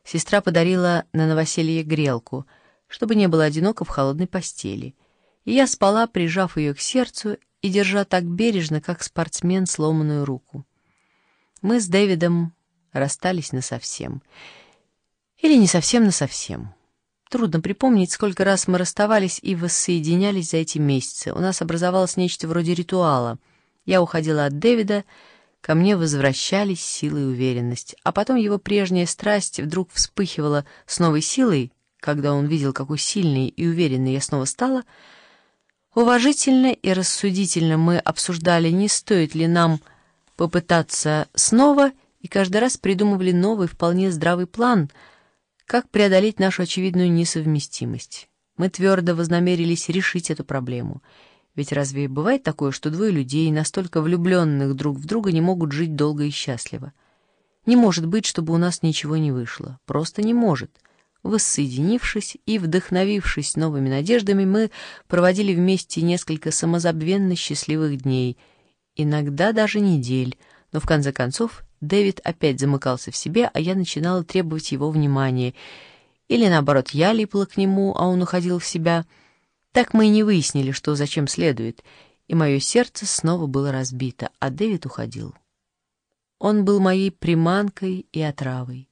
Сестра подарила на новоселье грелку, чтобы не было одиноко в холодной постели. И я спала, прижав ее к сердцу и держа так бережно, как спортсмен сломанную руку. Мы с Дэвидом расстались насовсем. Или не совсем насовсем. Трудно припомнить, сколько раз мы расставались и воссоединялись за эти месяцы. У нас образовалось нечто вроде ритуала. Я уходила от Дэвида, ко мне возвращались сила и уверенность. А потом его прежняя страсть вдруг вспыхивала с новой силой, когда он видел, какой сильной и уверенной я снова стала. Уважительно и рассудительно мы обсуждали, не стоит ли нам попытаться снова, и каждый раз придумывали новый, вполне здравый план — как преодолеть нашу очевидную несовместимость. Мы твердо вознамерились решить эту проблему. Ведь разве бывает такое, что двое людей, настолько влюбленных друг в друга, не могут жить долго и счастливо? Не может быть, чтобы у нас ничего не вышло. Просто не может. Воссоединившись и вдохновившись новыми надеждами, мы проводили вместе несколько самозабвенно счастливых дней, иногда даже недель, но в конце концов Дэвид опять замыкался в себе, а я начинала требовать его внимания. Или, наоборот, я липла к нему, а он уходил в себя. Так мы и не выяснили, что зачем следует, и мое сердце снова было разбито, а Дэвид уходил. Он был моей приманкой и отравой.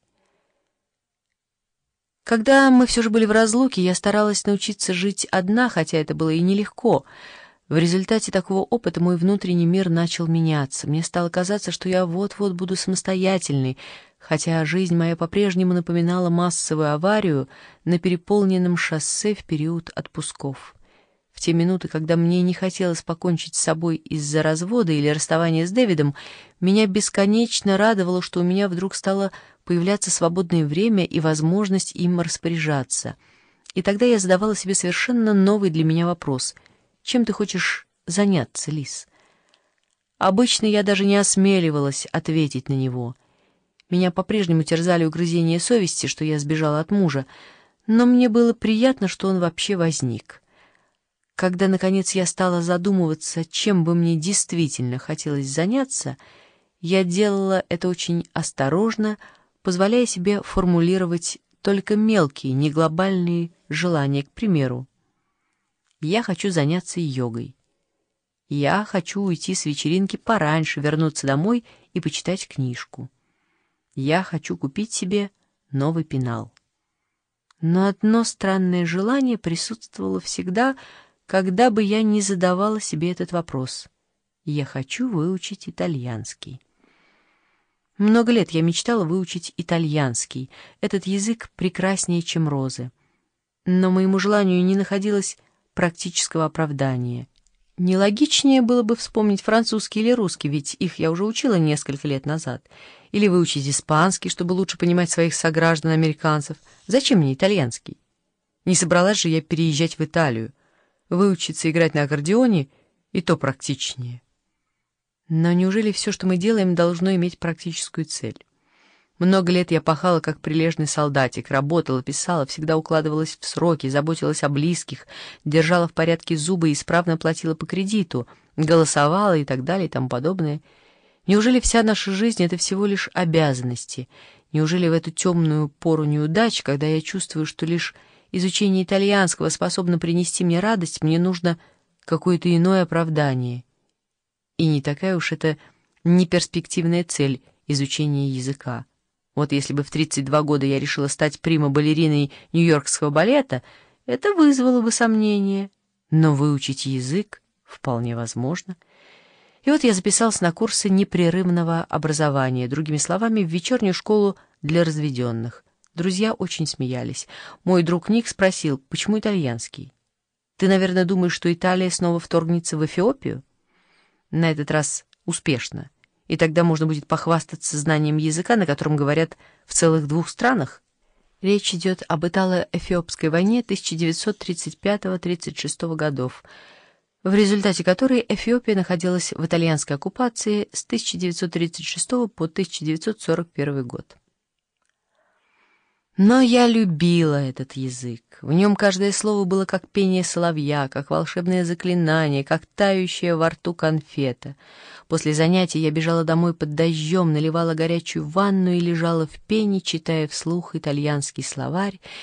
Когда мы все же были в разлуке, я старалась научиться жить одна, хотя это было и нелегко. В результате такого опыта мой внутренний мир начал меняться. Мне стало казаться, что я вот-вот буду самостоятельной, хотя жизнь моя по-прежнему напоминала массовую аварию на переполненном шоссе в период отпусков. В те минуты, когда мне не хотелось покончить с собой из-за развода или расставания с Дэвидом, меня бесконечно радовало, что у меня вдруг стало появляться свободное время и возможность им распоряжаться. И тогда я задавала себе совершенно новый для меня вопрос — чем ты хочешь заняться, Лиз? Обычно я даже не осмеливалась ответить на него. Меня по-прежнему терзали угрызения совести, что я сбежала от мужа, но мне было приятно, что он вообще возник. Когда, наконец, я стала задумываться, чем бы мне действительно хотелось заняться, я делала это очень осторожно, позволяя себе формулировать только мелкие, не глобальные желания, к примеру. Я хочу заняться йогой. Я хочу уйти с вечеринки пораньше, вернуться домой и почитать книжку. Я хочу купить себе новый пенал. Но одно странное желание присутствовало всегда, когда бы я ни задавала себе этот вопрос. Я хочу выучить итальянский. Много лет я мечтала выучить итальянский. Этот язык прекраснее, чем розы. Но моему желанию не находилось практического оправдания. Нелогичнее было бы вспомнить французский или русский, ведь их я уже учила несколько лет назад. Или выучить испанский, чтобы лучше понимать своих сограждан-американцев. Зачем мне итальянский? Не собралась же я переезжать в Италию. Выучиться играть на аккордеоне и то практичнее. Но неужели все, что мы делаем, должно иметь практическую цель? Много лет я пахала, как прилежный солдатик, работала, писала, всегда укладывалась в сроки, заботилась о близких, держала в порядке зубы и исправно платила по кредиту, голосовала и так далее и тому подобное. Неужели вся наша жизнь — это всего лишь обязанности? Неужели в эту темную пору неудач, когда я чувствую, что лишь изучение итальянского способно принести мне радость, мне нужно какое-то иное оправдание? И не такая уж это неперспективная цель — изучение языка. Вот если бы в 32 года я решила стать прима-балериной Нью-Йоркского балета, это вызвало бы сомнения. Но выучить язык вполне возможно. И вот я записалась на курсы непрерывного образования, другими словами, в вечернюю школу для разведенных. Друзья очень смеялись. Мой друг Ник спросил, почему итальянский? Ты, наверное, думаешь, что Италия снова вторгнется в Эфиопию? На этот раз успешно. И тогда можно будет похвастаться знанием языка, на котором говорят в целых 2 странах. Речь идет об Итало-Эфиопской войне 1935-36 годов, в результате которой Эфиопия находилась в итальянской оккупации с 1936 по 1941 год. Но я любила этот язык. В нем каждое слово было как пение соловья, как волшебное заклинание, как тающая во рту конфета. После занятий я бежала домой под дождем, наливала горячую ванну и лежала в пене, читая вслух итальянский словарь